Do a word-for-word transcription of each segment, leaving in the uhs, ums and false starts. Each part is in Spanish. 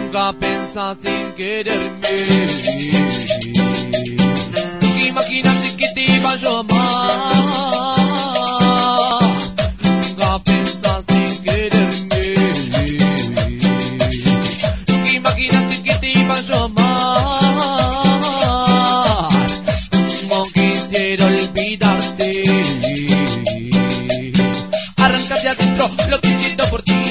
Nunca pensaste en quererme. Nunca imaginaste que te iba a llamar. Nunca pensaste en quererme. Nunca imaginaste que te iba a llamar. No quisiera olvidarte. Arranca hacia adentro lo que siento por ti.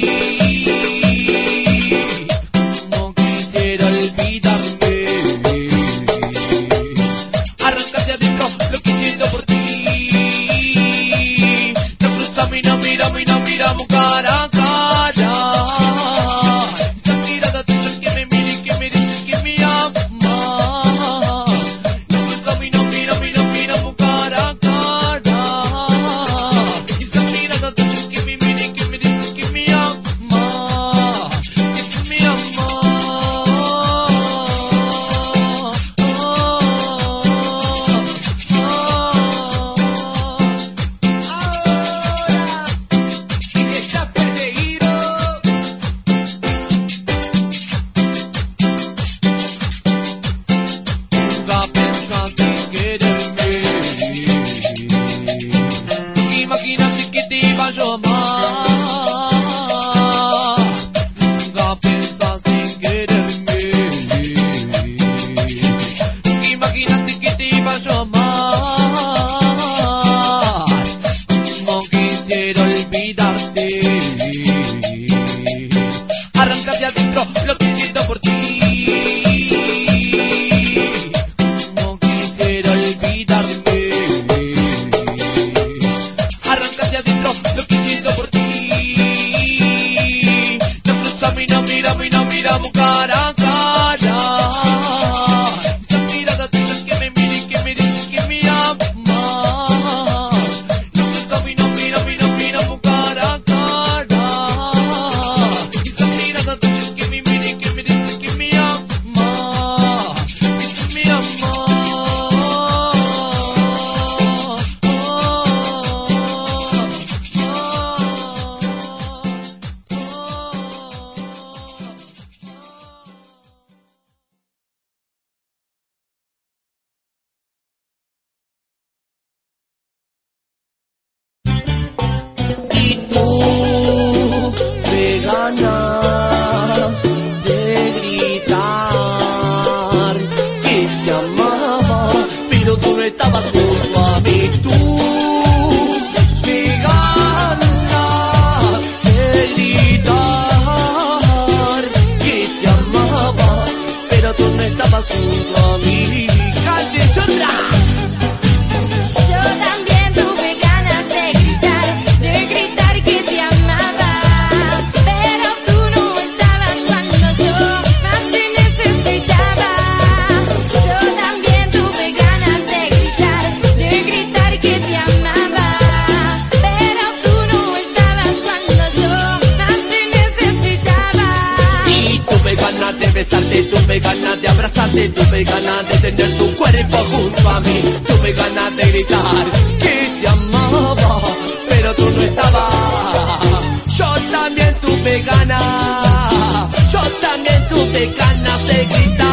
Tuve ganas de abrazarte, tuve ganas de tener tu cuerpo junto a mí. Tuve ganas de gritar que te amaba, pero tú no estabas. Yo también tuve ganas, yo también tuve ganas de gritar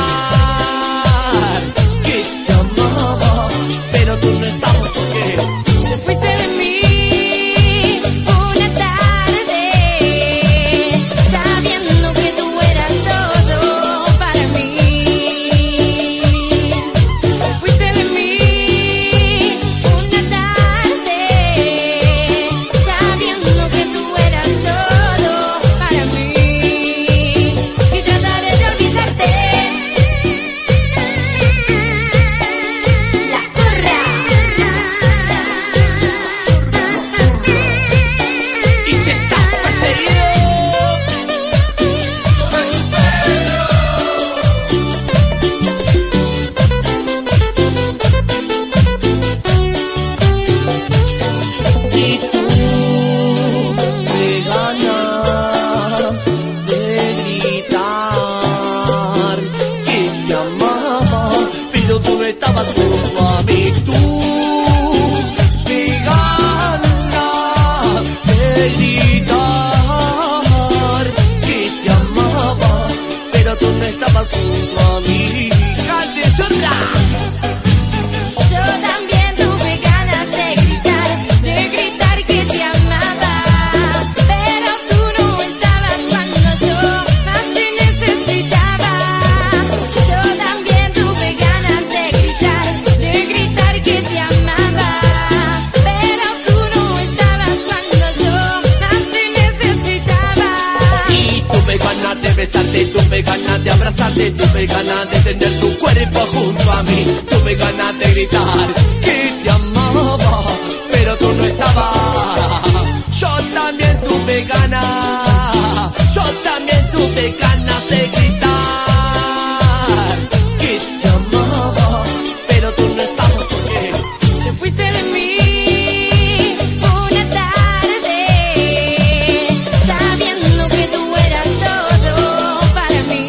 que te amaba, pero tú no estabas. Porque te fuiste de mí una tarde, sabiendo que tú eras todo para mí. Te fuiste de mí una tarde, vuelvas junto a mí. ¡Cante, zorra! Yo también tuve ganas de gritar, de gritar que te amaba, pero tú no estabas cuando yo más te necesitaba. Yo también tuve ganas de gritar, de gritar que te amaba, pero tú no estabas cuando yo más te necesitaba. Y tuve ganas de besarte, tuve ganas de abrazarte, tuve ganas de tener tu cuerpo junto a mí. Tuve ganas de gritar que te amaba, pero tú no estabas. Yo también tuve ganas, yo también tuve ganas de gritar que te amaba, pero tú no estabas. Porque Te fuiste de mí una tarde, sabiendo que tú eras todo para mí.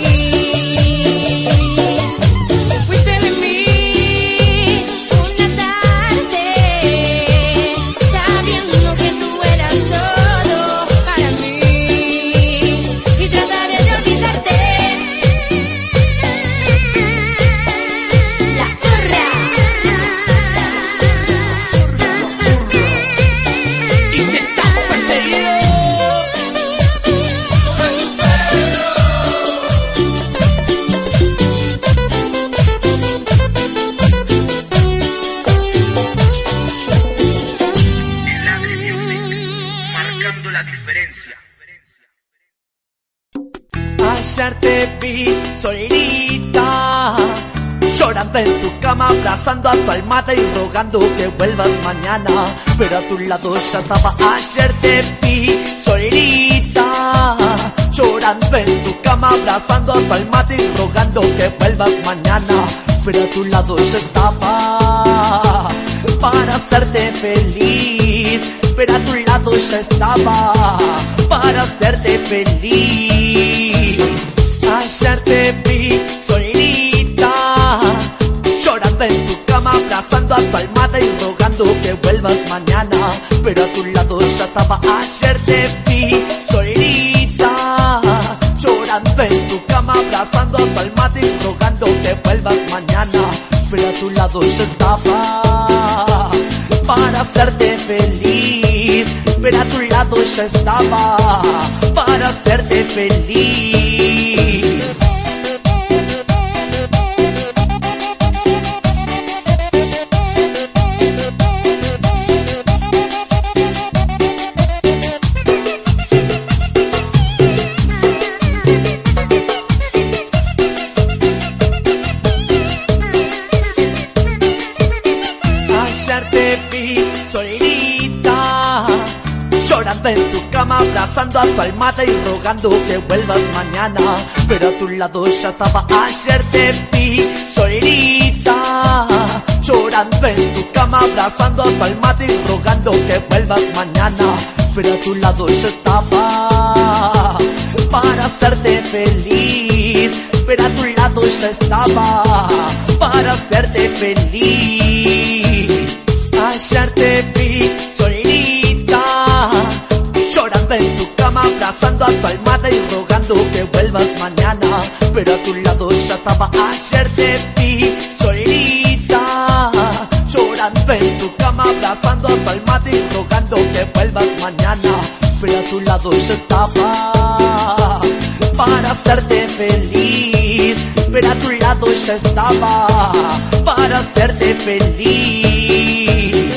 Te fuiste de mí una tarde, sabiendo que tú eras todo para mí. Y trataré de olvidarte. La zorra. y si estamos perseguidos. Marcando la diferencia. Ayer te vi solita, llorando en tu cama, abrazando a tu almohada y rogando que vuelvas mañana, pero a tu lado ya estaba. Ayer te vi solita, llorando en tu cama, abrazando a tu almohada y rogando que vuelvas mañana, pero a tu lado ya estaba para hacerte feliz, pero a tu lado ya estaba para hacerte feliz. Ayer te vi solita, llorando en tu cama, abrazando a tu almohada y rogando que vuelvas mañana, pero a tu lado ya estaba. Ayer te vi solita, llorando en tu cama, abrazando a tu almohada y rogando que vuelvas mañana, pero a tu lado ya estaba para hacerte feliz, pero a tu lado ya estaba para hacerte feliz. Ayer te vi solita, llorando en tu cama, abrazando a tu almohada y rogando que vuelvas mañana, pero a tu lado ya estaba. Ayer te vi solita, llorando en tu cama, abrazando a tu almohada y rogando que vuelvas mañana, pero a tu lado ya estaba para hacerte feliz, pero a tu lado ya estaba para hacerte feliz. Ayer te vi solita, llorando en tu cama, abrazando a tu almohada y rogando que vuelvas mañana, pero a tu lado ya estaba. Ayer te vi solita, llorando en tu cama, abrazando a tu almohada y rogando que vuelvas mañana, pero a tu lado ya estaba para hacerte feliz, pero a tu lado ya estaba para hacerte feliz.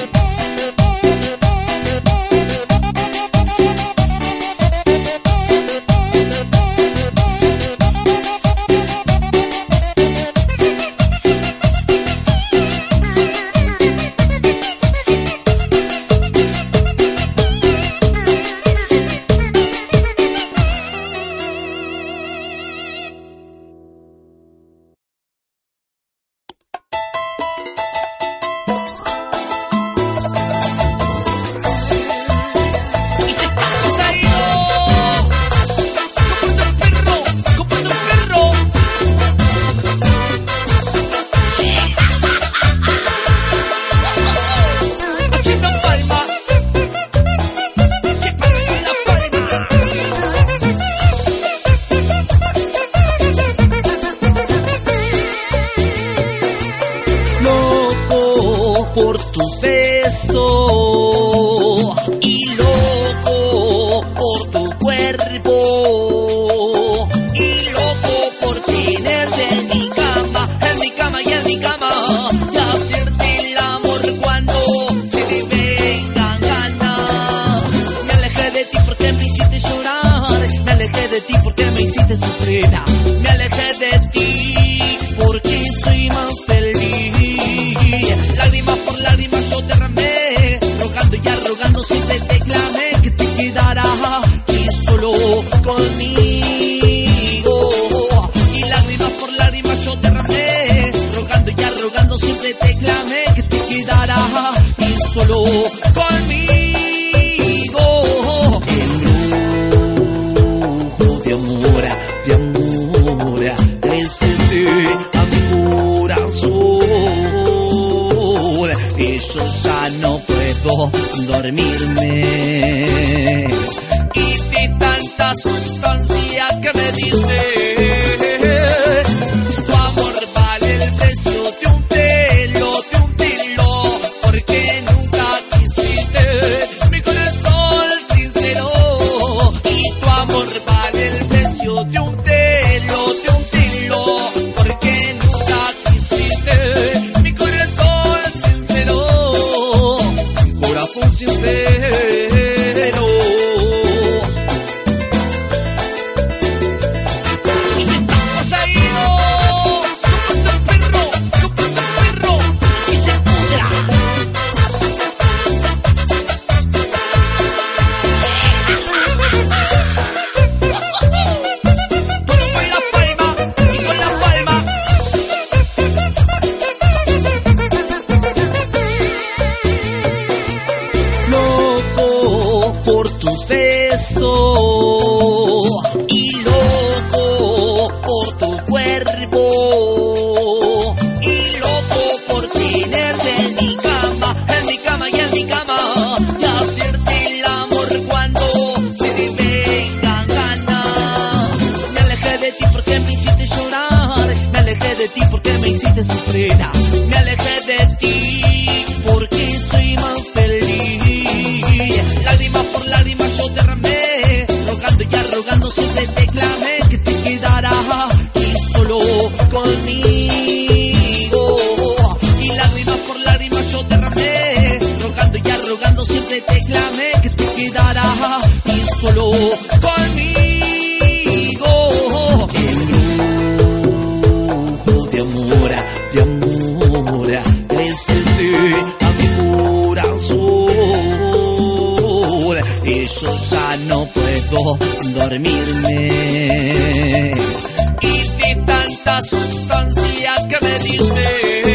hiciste sufrir. Me alejé de ti porque soy más feliz. Lágrima por lágrima yo derramé, rogando y arrogando siempre te clamé que te quedarás y solo conmigo. Y lágrima por lágrima yo derramé, rogando y arrogando siempre te clamé que te quedarás y solo conmigo. De amor, de amor, descendí a mi corazón y yo ya no puedo dormirme. Y de tanta sustancia que me diste, tu amor vale el precio de un telo, de un telo, porque nunca quisiste mi corazón sincero. Y tu amor vale el precio de un telo, de un telo, porque nunca quisiste mi corazón sincero, corazón sincero. Y me estás poseído, como el perro, como el perro, y se pudra. Todo con la palma y con la palma. Loco por tus besos y loco por tu cuerpo y loco por tenerte en mi cama, en mi cama y en mi cama, y hacerte el amor cuando se te vengan ganas. Me alejé de ti porque me hiciste llorar, me alejé de ti porque me hiciste sufrir, me alejé de ti porque soy más feliz. Lágrima por lágrima yo derramé, rogando y arrogando siempre te clamé que te quedarás y solo conmigo. Y lágrima por lágrima yo derramé, rogando y arrogando siempre te clamé que te quedarás y solo conmigo. Embrujo de amor, de amor, presente a mi corazón y yo ya no puedo dormirme. Y de tanta sustancia que me diste,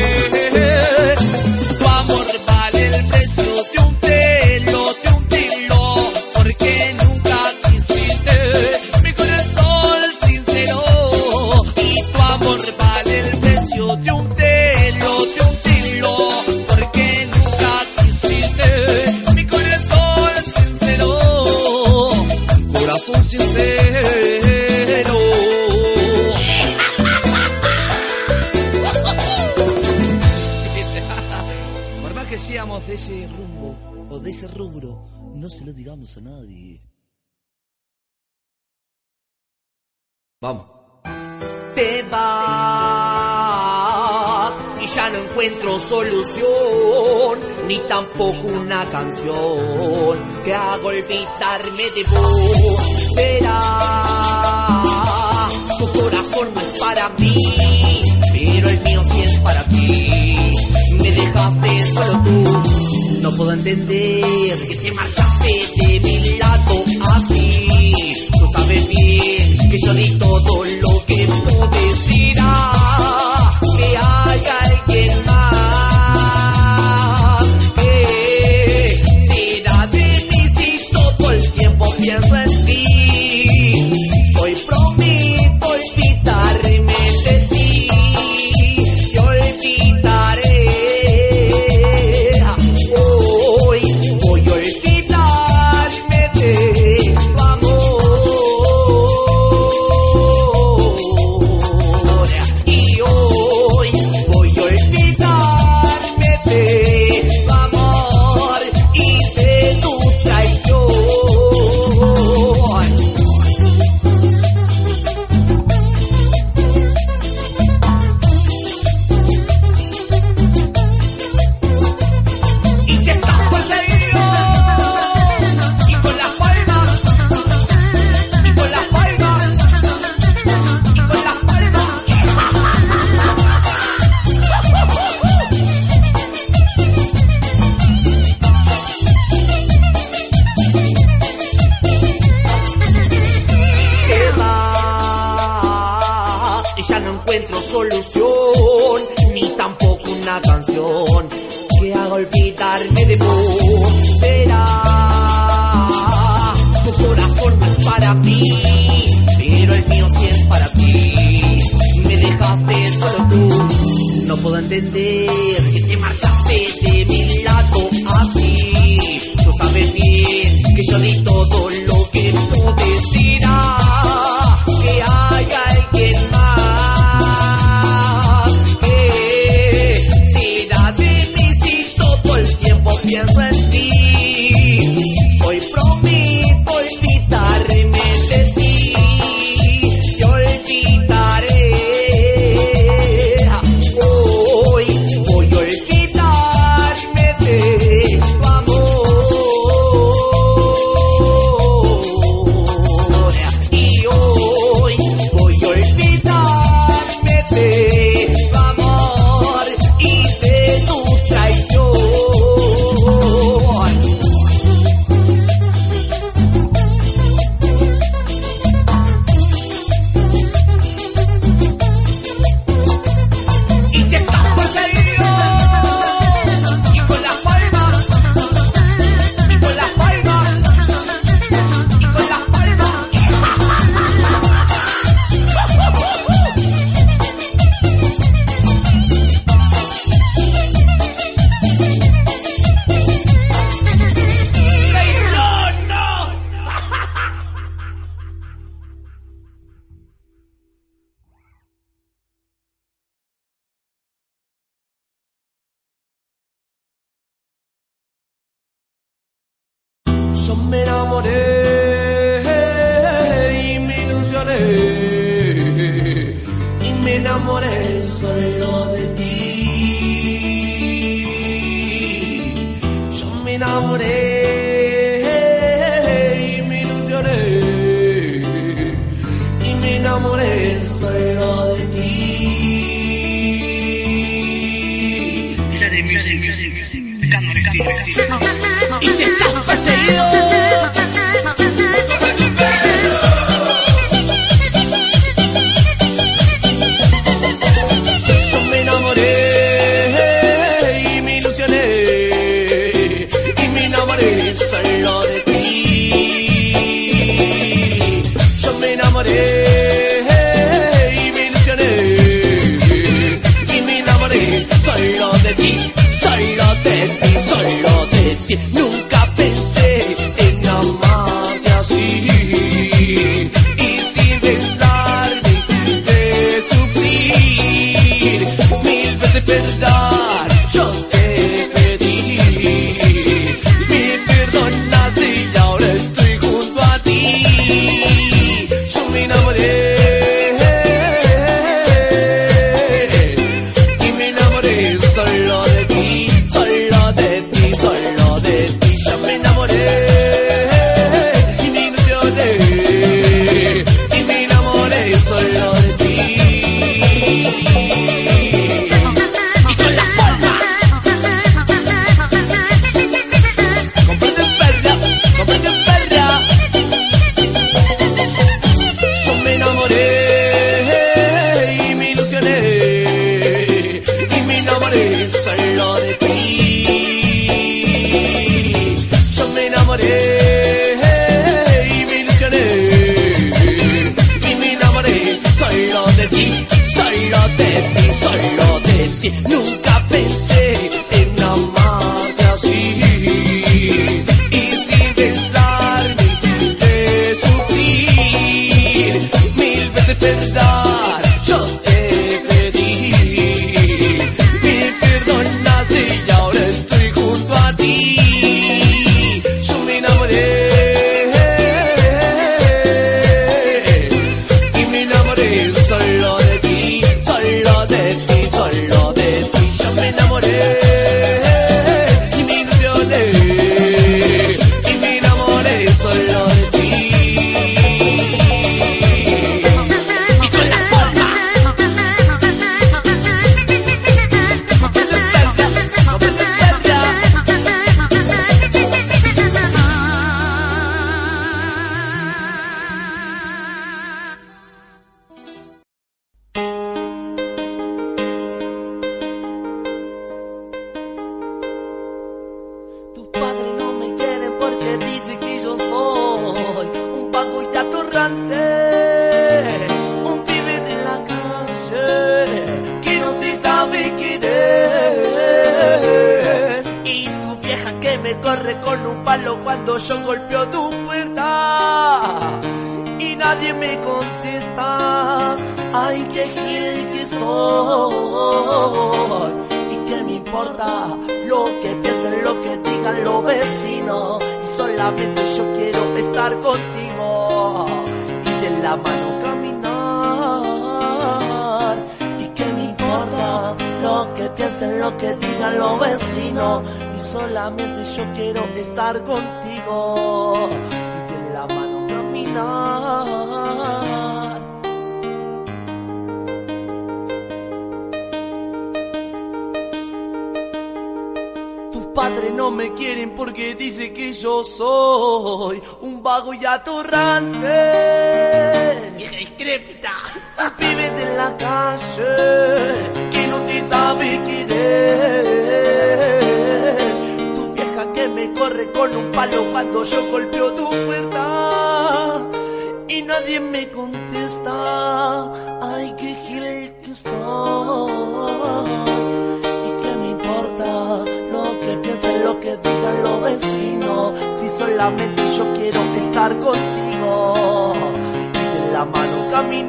tu amor vale el precio de un telo, de un telo, porque nunca quisiste mi corazón sincero. Y tu amor vale el precio de un telo, de un telo, porque nunca quisiste mi corazón sincero, corazón sincero. Por más que seamos de ese rumbo o de ese rubro, no se lo digamos a nadie. Vamos. Te vas y ya no encuentro solución, ni tampoco una canción que haga olvidarme de vos. Será tu corazón no es para mí, pero el mío sí es para ti. Me dejaste solo tú, no puedo entender que te marchaste de mi lado así. Tú sabes bien que yo di todo lo que pude decir. Ah, que hay alguien más que será de mí si todo el tiempo pienso en ti. Hoy prometo olvidarme de ti, te olvidaré. Hoy voy a olvidar encuentro solución, ni tampoco una canción que haga olvidarme de vos. Será tu corazón no es para mí, pero el mío sí es para ti. Me dejaste solo tú, no puedo entender que te marchaste de mi lado así. Tú sabes bien que yo di todo lo que pude. Será que hay alguien más que será de mí si todo el tiempo pienso en ti. Hoy prometo olvidarme de ti y olvidaré. Hoy voy a olvidarme de tu amor y hoy voy a olvidarme de tu amor y de tu traición. Y te estás poseído y con las palmas y con las palmas y con las palmas. ¡Traición, no! Yo me enamoré y me ilusioné y me enamoré solo de ti. Yo me enamoré y me ilusioné y me enamoré solo de ti. Ladre Music, Music, Cando el estilo, estilo. Y si estás perseguido, yo me enamoré y me ilusioné y me enamoré solo de ti. Yo me enamoré y me ilusioné y me enamoré solo de ti, solo de ti, solo de ti. Nunca pensé en amarte así y sin pensarme hiciste sufrir. Mil veces perdonar yo te pedí, me perdonaste y ahora estoy junto a ti. Yo me enamoré y me enamoré solo de ti, solo de ti, solo de ti. Yo me enamoré y me ilusioné y me enamoré solo de ti. Y con las palmas, comprende perra, comprende perra. Yo me enamoré y me ilusioné y me enamoré solo de ti. Yo me enamoré y me ilusioné y me enamoré solo de ti, solo de ti, solo de ti. Nunca pensé en amarte así y sin pensar me hiciste sufrir. Mil veces perdonar yo te pedí, me perdonaste y ahora estoy junto a ti. Yo me enamoré y me enamoré solo de ti, solo de ti, solo me corre con un palo cuando yo golpeo tu puerta y nadie me contesta. Ay, qué gil que soy, y qué me importa lo que piensen, lo que digan los vecinos, y solamente yo quiero estar contigo y de la mano caminar. Y qué me importa lo que piensen, lo que digan los vecinos, y solamente yo quiero estar contigo y de la mano caminar. Tus padres no me quieren porque dicen que yo soy un vago y atorrante, Vieja discrépita. un pibe de la calle que no te sabe querer. Tu vieja que me corre con un palo cuando yo golpeo tu puerta y nadie me contesta. Ay, qué gil que soy, y qué me importa lo que piensen, lo que digan los vecinos, si solamente yo quiero estar contigo y de la mano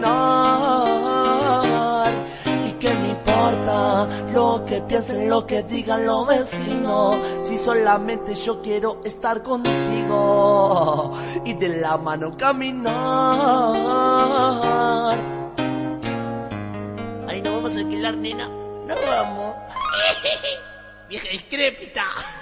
caminar. Y qué me importa lo que piensen, lo que digan los vecinos, si solamente yo quiero estar contigo y de la mano caminar. Ay, ¿no vamos a alquilar, nena? No vamos. Vieja discrépita.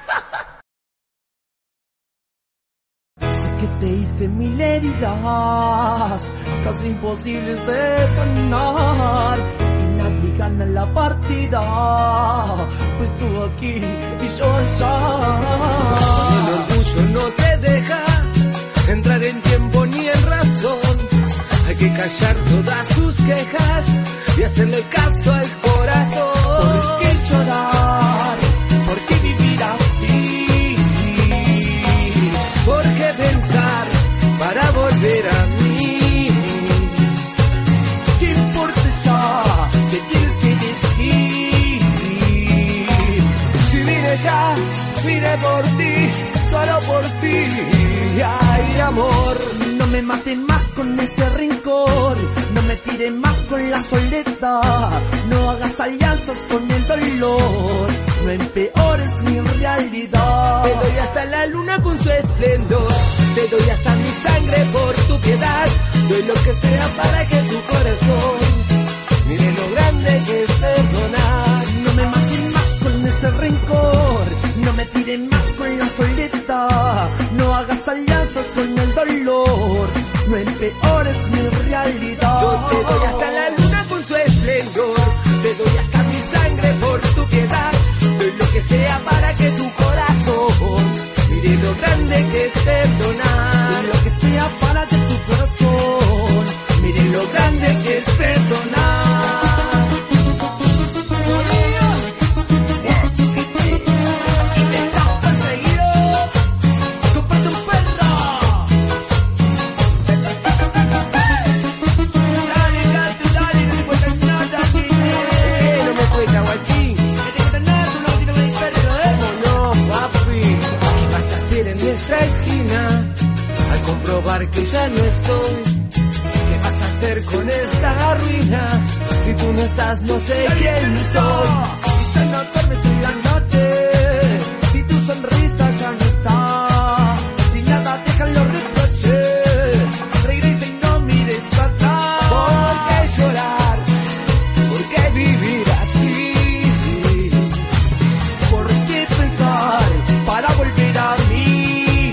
Sé que te hice mil heridas, casi imposibles de sanar, y nadie gana la partida, pues tú aquí y yo allá. El orgullo no te deja entrar en tiempo ni en razón. Hay que callar todas sus quejas y hacerle caso al corazón. ¿Por qué llorar? ¿Por qué vivir así? ¿Por qué pensar para volver a mí? ¿Qué importa ya? ¿Qué tienes que decir? Si vine ya, vine por ti, solo por ti. Ay, amor, No me maten más con ese rencor, no me tiren más con la soledad, no hagas alianzas con el dolor, no empeores mi realidad. te doy hasta la luna con su esplendor, te doy hasta mi sangre por tu piedad, doy lo que sea para que tu corazón mire lo grande que es perdonar. No me maten más con ese rencor, no me tiren más con la soledad, no hagas alianzas con el dolor, no empeores mi realidad. Yo te doy hasta la luna con su esplendor, te doy hasta mi sangre por tu piedad, doy lo que sea para que tu corazón mire lo grande que es perdonar. Lo que sea para que tu corazón Mire lo grande que es perdonar. intentado perseguido, comprate un perro. Dale, cante, dale, no te cuentas nada aquí. No me cuenta Joaquín, No te cuentas nada, tú no tienes un perro, ¿eh? no, papi. ¿Qué vas a hacer en nuestra esquina al comprobar que ya no estoy? ¿Qué vas a hacer con esta ruina? Si tú no estás, no sé quién soy. Si ya no duermes en la noche, si tu sonrisa ya no está, si nada dejan los reproches, regresa y no mires atrás. ¿Por qué llorar? ¿Por qué vivir así? ¿Por qué pensar para volver a mí?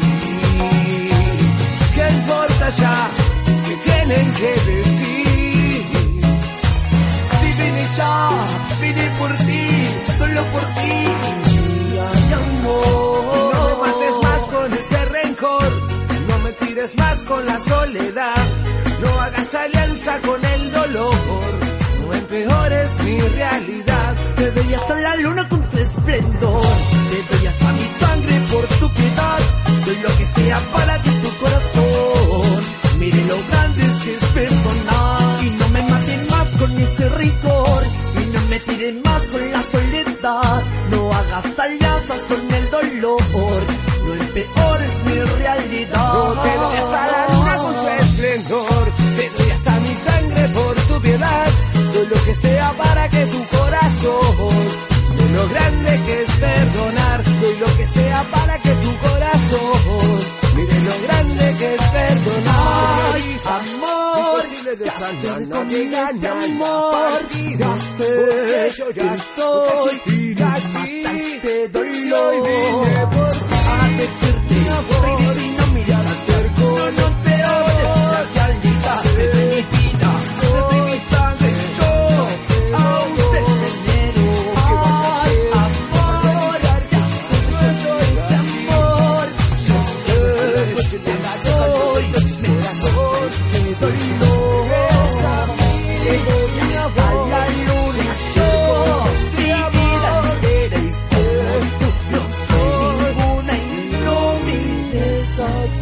¿Qué importa ya? ¿Qué tienen que decir? Si vine ya, vine por ti, solo por ti. Ay, amor, No me mates más con ese rencor, no me tires más con la soledad, no hagas alianza con el dolor, no empeores mi realidad. te doy hasta la luna con tu esplendor, te doy hasta mi sangre por tu piedad, doy lo que sea para que tu corazón mire lo grande que es perdonar. Y no me maten más con ese rencor, y no me tiren más con la soledad, no hagas alianzas con el dolor, peor es mi realidad. No te doy hasta la luna con su esplendor, te doy hasta mi sangre por tu piedad. Doy lo que sea para que tu corazón, de lo grande que es perdonar. Doy lo que sea para que tu corazón mire lo grande que es perdonar. Ay, amor, te hacer conmigo este amor. No sé, yo ya estoy casi te doy lo y vine por ti a decirte amor. Y si no mirar acerco, no te odio la realidad de mi vida, de mi instante. Yo aún te venero. ¿Qué vas a hacer? Amor, ya te doy este amor. Yo te doy corazón, te doy lo que a mí. A la luna soy divina entera y soy tú. No soy ninguna y no mires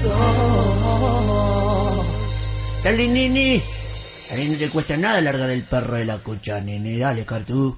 atrás. Dale, nene. A mí no te cuesta nada largar el perro de la cucha, nene. Dale, Cartú.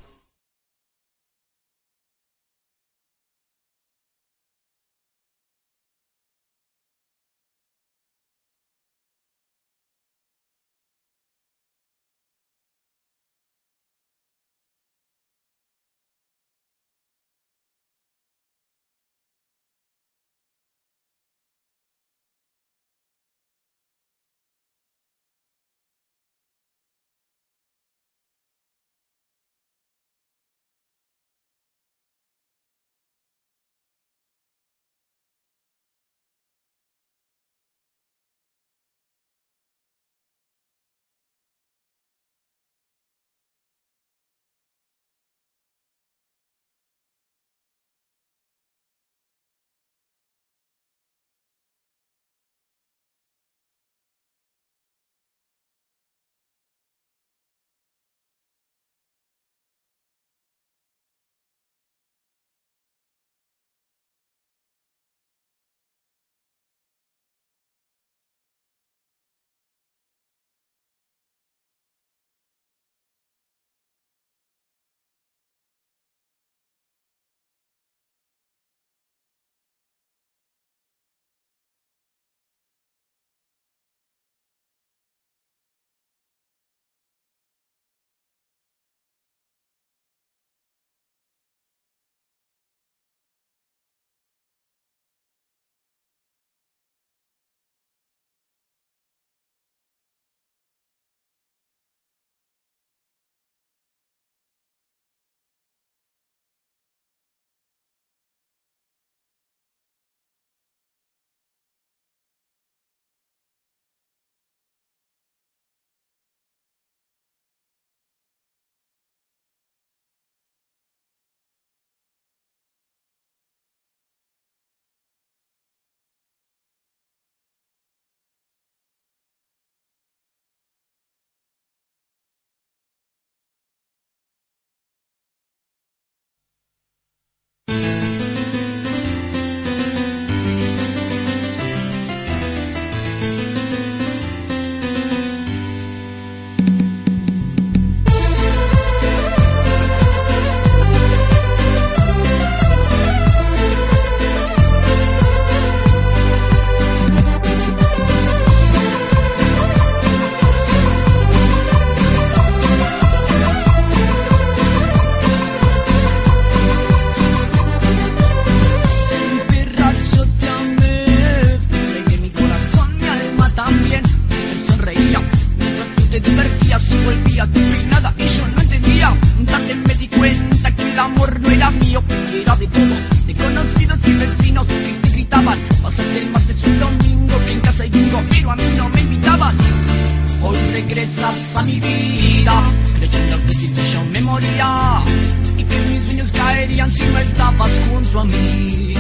regresas a mi vida, creyendo que sin ti yo me moría y que mis sueños caerían si no estabas junto a mí.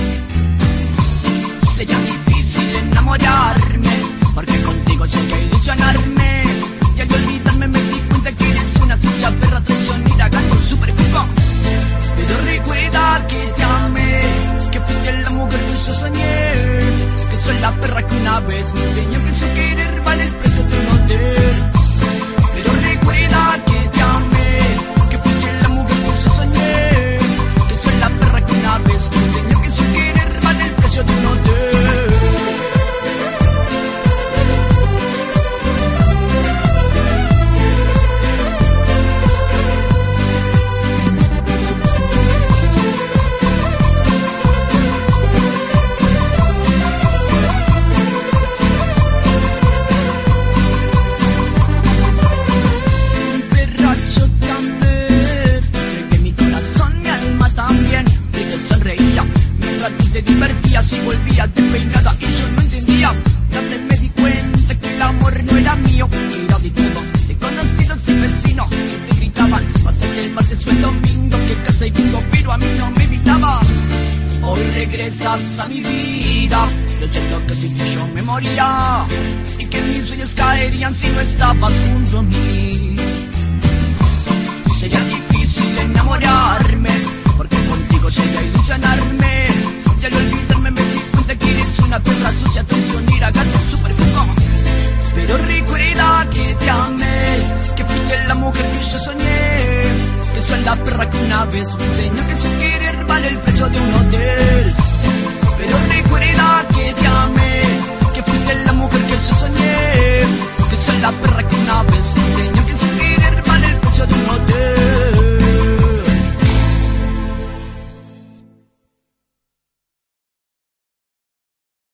Sería difícil enamorarme, porque contigo sé que ilusionarme, y al olvidarme me di cuenta que eres una tuya perra traicionera, gato super pico. Pero recuerda que te amé, que fuiste la mujer que yo soñé, que soy la perra que una vez me enseñó que su querer vale el precio de un hotel. Pero recuerda que te amé, que fuiste la mujer que yo soñé, que soy la perra que una vez me enseñó que su querer vale el precio de un hotel. regresas a mi vida. Yo siento que sin ti yo me moría y que mis sueños caerían si no estabas junto a mí. Sería difícil enamorarme, porque contigo sería ilusionarme. Y al olvidarme me di cuenta que eres una perra sucia, traicionera, gato superfico. Pero recuerda que te amé, que fuiste la mujer que yo soñé, que soy la perra que una vez me enseñó que